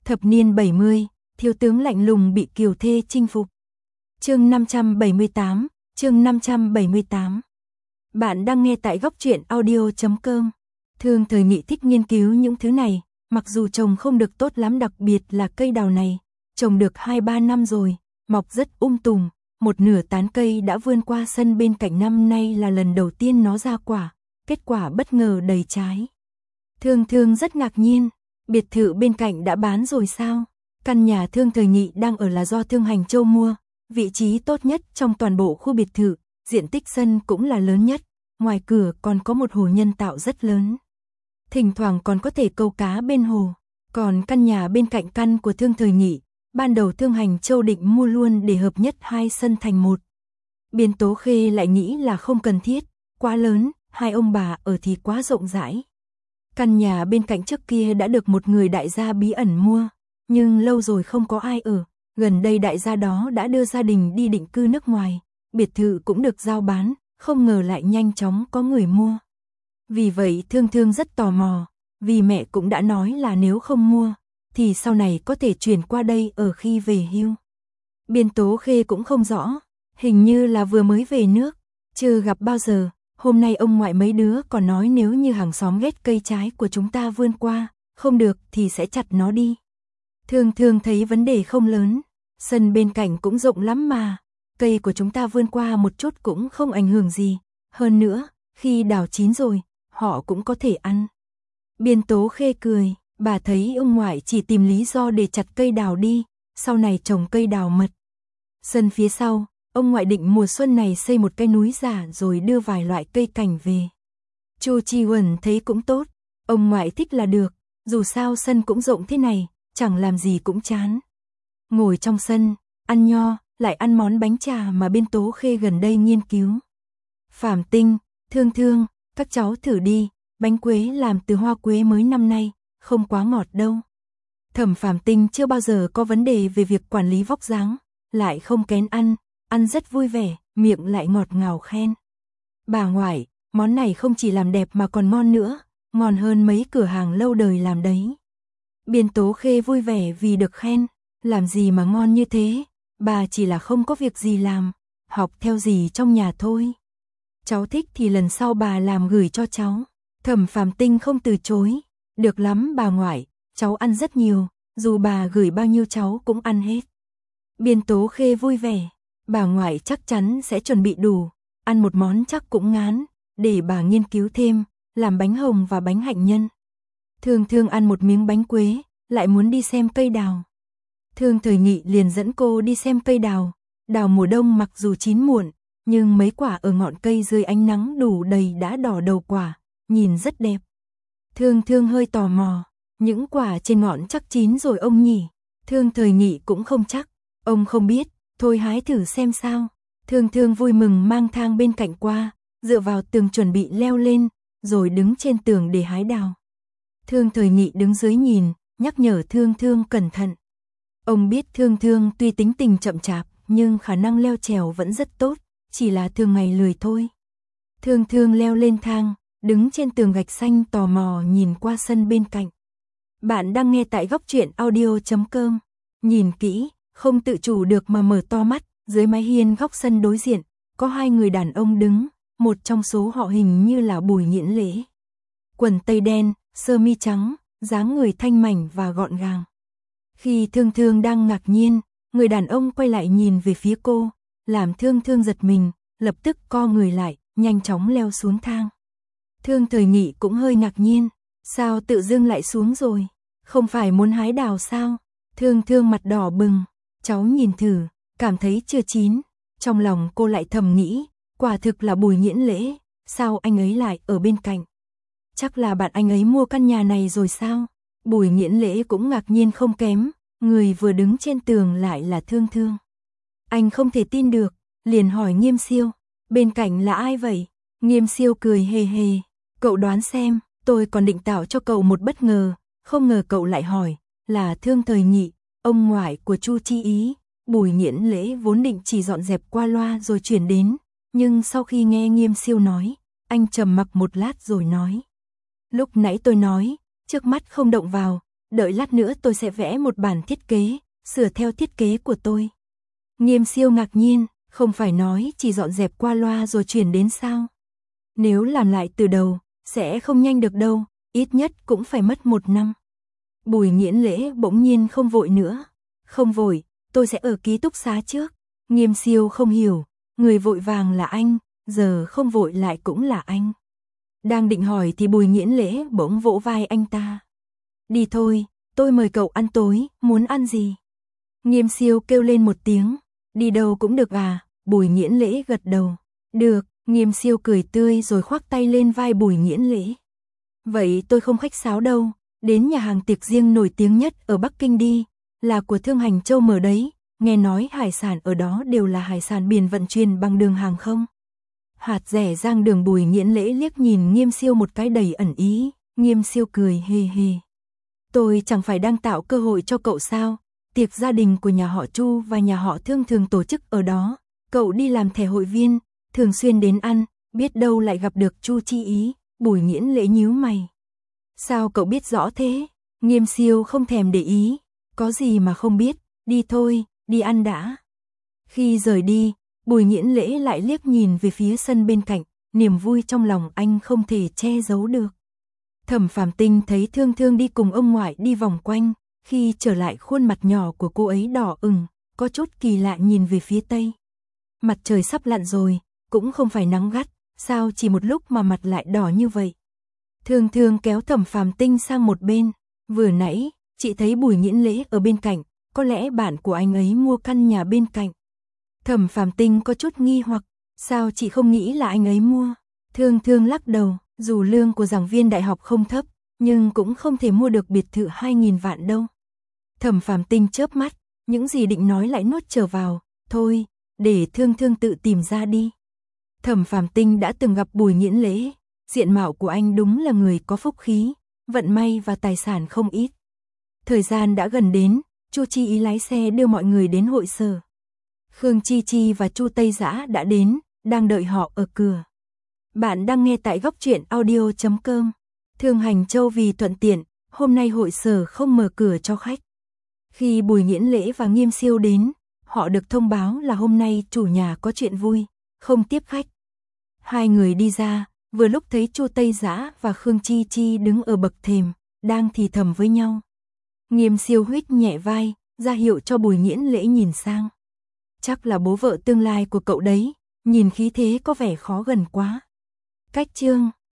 Thập niên 70, thiếu tướng lạnh lùng bị kiều thê chinh phục. Chương 578, chương 578. Bạn đang nghe tại góc truyện audio.com. Thương Thời Nghị thích nghiên cứu những thứ này, mặc dù trồng không được tốt lắm, đặc biệt là cây đào này, trồng được 2-3 năm rồi, mọc rất tùm, một nửa tán cây đã vươn qua sân bên cạnh, năm nay là lần đầu tiên nó ra quả, kết quả bất ngờ đầy trái. Thương rất ngạc nhiên, biệt thự bên cạnh đã bán rồi sao? Căn nhà Thương Thời Nghị đang ở là do Thương Hành Châu mua, vị trí tốt nhất trong toàn bộ khu biệt thự, diện tích sân cũng là lớn nhất, ngoài cửa còn có một hồ nhân tạo rất lớn. Thỉnh thoảng còn có thể câu cá bên hồ, còn căn nhà bên cạnh căn của Thương Thời Nghị, ban đầu Thương Hành Châu định mua luôn để hợp nhất hai sân thành một. Biên Tố Khê lại nghĩ là không cần thiết, quá lớn, hai ông bà ở thì quá rộng rãi. Căn nhà bên cạnh trước kia đã được một người đại gia bí ẩn mua, nhưng lâu rồi không có ai ở, gần đây đại gia đó đã đưa gia đình đi định cư nước ngoài, biệt thự cũng được giao bán, không ngờ lại nhanh chóng có người mua. Vì vậy Thương rất tò mò, vì mẹ cũng đã nói là nếu không mua, thì sau này có thể chuyển qua đây ở khi về hưu. Biên Tố Khê cũng không rõ, hình như là vừa mới về nước, chưa gặp bao giờ. Hôm nay ông ngoại mấy đứa còn nói nếu như hàng xóm ghét cây trái của chúng ta vươn qua, không được thì sẽ chặt nó đi. Thương thấy vấn đề không lớn, sân bên cạnh cũng rộng lắm mà, cây của chúng ta vươn qua một chút cũng không ảnh hưởng gì, hơn nữa, khi đào chín rồi, họ cũng có thể ăn. Biên Tố Khê cười, bà thấy ông ngoại chỉ tìm lý do để chặt cây đào đi, sau này trồng cây đào mật. Sân phía sau, ông ngoại định mùa xuân này xây một cái núi giả rồi đưa vài loại cây cảnh về. Chu Chi Huẩn thấy cũng tốt, ông ngoại thích là được, dù sao sân cũng rộng thế này, chẳng làm gì cũng chán. Ngồi trong sân, ăn nho, lại ăn món bánh trà mà Biên Tố Khê gần đây nghiên cứu. Phàm Tinh, Thương, các cháu thử đi, bánh quế làm từ hoa quế mới năm nay, không quá ngọt đâu. Thẩm Phàm Tinh chưa bao giờ có vấn đề về việc quản lý vóc dáng, lại không kén ăn rất vui vẻ, miệng lại ngọt ngào khen. Bà ngoại, món này không chỉ làm đẹp mà còn ngon nữa, ngon hơn mấy cửa hàng lâu đời làm đấy. Biên Tố Khê vui vẻ vì được khen, làm gì mà ngon như thế, bà chỉ là không có việc gì làm, học theo gì trong nhà thôi. Cháu thích thì lần sau bà làm gửi cho cháu. Thẩm Phàm Tinh không từ chối, được lắm bà ngoại, cháu ăn rất nhiều, dù bà gửi bao nhiêu cháu cũng ăn hết. Biên Tố Khê vui vẻ, bà ngoại chắc chắn sẽ chuẩn bị đủ, ăn một món chắc cũng ngán, để bà nghiên cứu thêm, làm bánh hồng và bánh hạnh nhân. Thương ăn một miếng bánh quế, lại muốn đi xem cây đào. Thương Thời Nghị liền dẫn cô đi xem cây đào, đào mùa đông mặc dù chín muộn, nhưng mấy quả ở ngọn cây dưới ánh nắng đủ đầy đã đỏ đầu quả, nhìn rất đẹp. Thương hơi tò mò, những quả trên ngọn chắc chín rồi ông nhỉ? Thương Thời Nghị cũng không chắc, ông không biết, thôi hái thử xem sao. Thương vui mừng mang thang bên cạnh qua, dựa vào tường chuẩn bị leo lên, rồi đứng trên tường để hái đào. Thương Thời Nghị đứng dưới nhìn, nhắc nhở Thương cẩn thận. Ông biết Thương tuy tính tình chậm chạp, nhưng khả năng leo trèo vẫn rất tốt, chỉ là thường ngày lười thôi. Thương leo lên thang, đứng trên tường gạch xanh tò mò nhìn qua sân bên cạnh. Bạn đang nghe tại góc truyện audio.com. Nhìn kỹ, không tự chủ được mà mở to mắt, dưới mái hiên góc sân đối diện, có hai người đàn ông đứng, một trong số họ hình như là Bùi Nghiễn Lễ. Quần tây đen, sơ mi trắng, dáng người thanh mảnh và gọn gàng. Khi Thương đang ngạc nhiên, người đàn ông quay lại nhìn về phía cô, làm Thương giật mình, lập tức co người lại, nhanh chóng leo xuống thang. Thương Thời Nghị cũng hơi ngạc nhiên, sao tự dưng lại xuống rồi, không phải muốn hái đào sao? Thương mặt đỏ bừng, cháu nhìn thử, cảm thấy chưa chín, trong lòng cô lại thầm nghĩ, quả thực là Bùi Nghiễn Lễ, sao anh ấy lại ở bên cạnh? Chắc là bạn anh ấy mua căn nhà này rồi sao? Bùi Nghiễn Lễ cũng ngạc nhiên không kém, người vừa đứng trên tường lại là Thương. Anh không thể tin được, liền hỏi Nghiêm Siêu, bên cạnh là ai vậy? Nghiêm Siêu cười hề hề, cậu đoán xem, tôi còn định tạo cho cậu một bất ngờ, không ngờ cậu lại hỏi, là Thương Thời Nghị, ông ngoại của Chu Chi Ý. Bùi Nghiễn Lễ vốn định chỉ dọn dẹp qua loa rồi chuyển đến, nhưng sau khi nghe Nghiêm Siêu nói, anh trầm mặc một lát rồi nói. Lúc nãy tôi nói, trước mắt không động vào, đợi lát nữa tôi sẽ vẽ một bản thiết kế, sửa theo thiết kế của tôi. Nghiêm Siêu ngạc nhiên, không phải nói chỉ dọn dẹp qua loa rồi chuyển đến sao? Nếu làm lại từ đầu, sẽ không nhanh được đâu, ít nhất cũng phải mất 1 năm. Bùi Nghiễn Lễ bỗng nhiên không vội nữa. Không vội, tôi sẽ ở ký túc xá trước. Nghiêm Siêu không hiểu, người vội vàng là anh, giờ không vội lại cũng là anh. Đang định hỏi thì Bùi Nghiễn Lễ bỗng vỗ vai anh ta. Đi thôi, tôi mời cậu ăn tối, muốn ăn gì? Nghiêm Siêu kêu lên một tiếng, đi đâu cũng được à? Bùi Nghiễn Lễ gật đầu. Được, Nghiêm Siêu cười tươi rồi khoác tay lên vai Bùi Nghiễn Lễ. Vậy tôi không khách sáo đâu, đến nhà hàng tiệc riêng nổi tiếng nhất ở Bắc Kinh đi, là của Thương Hành Châu mở đấy, nghe nói hải sản ở đó đều là hải sản biển vận chuyển bằng đường hàng không. Hạt rẻ rang đường. Bùi Nghiễn Lễ liếc nhìn Nghiêm Siêu một cái đầy ẩn ý, Nghiêm Siêu cười hề hề. Tôi chẳng phải đang tạo cơ hội cho cậu sao, tiệc gia đình của nhà họ Chu và nhà họ Thương thường tổ chức ở đó, cậu đi làm thẻ hội viên, thường xuyên đến ăn, biết đâu lại gặp được Chu Chi Ý. Bùi Nghiễn Lễ nhíu mày. Sao cậu biết rõ thế? Nghiêm Siêu không thèm để ý, có gì mà không biết, đi thôi, đi ăn đã. Khi rời đi, Bùi Nghiễn Lễ lại liếc nhìn về phía sân bên cạnh, niềm vui trong lòng anh không thể che giấu được. Thẩm Phàm Tinh thấy Thương Thương đi cùng ông ngoại đi vòng quanh, khi trở lại khuôn mặt nhỏ của cô ấy đỏ ửng, có chút kỳ lạ nhìn về phía tây. Mặt trời sắp lặn rồi, cũng không phải nắng gắt, sao chỉ một lúc mà mặt lại đỏ như vậy? Thương Thương kéo Thẩm Phàm Tinh sang một bên, vừa nãy, chị thấy Bùi Nghiễn Lễ ở bên cạnh, có lẽ bạn của anh ấy mua căn nhà bên cạnh. Thẩm Phàm Tinh có chút nghi hoặc, sao chị không nghĩ là anh ấy mua? Thương Thương lắc đầu, dù lương của giảng viên đại học không thấp, nhưng cũng không thể mua được biệt thự 2.000 vạn đâu. Thẩm Phàm Tinh chớp mắt, những gì định nói lại nuốt trở vào, thôi, để Thương Thương tự tìm ra đi. Thẩm Phàm Tinh đã từng gặp Bùi Nghiễn Lễ, diện mạo của anh đúng là người có phúc khí, vận may và tài sản không ít. Thời gian đã gần đến, Chu Chi Ý lái xe đưa mọi người đến hội sở. Khương Chi Chi và Chu Tây Dã đã đến, đang đợi họ ở cửa. Bạn đang nghe tại góc truyện audio.com. Thương Hành Châu vì thuận tiện, hôm nay hội sở không mở cửa cho khách. Khi Bùi Nghiễn Lễ và Nghiêm Siêu đến, họ được thông báo là hôm nay chủ nhà có chuyện vui, không tiếp khách. Hai người đi ra, vừa lúc thấy Chu Tây Dã và Khương Chi Chi đứng ở bậc thềm, đang thì thầm với nhau. Nghiêm Siêu huýt nhẹ vai, ra hiệu cho Bùi Nghiễn Lễ nhìn sang. Chắc là bố vợ tương lai của cậu đấy, nhìn khí thế có vẻ khó gần quá. Cách chương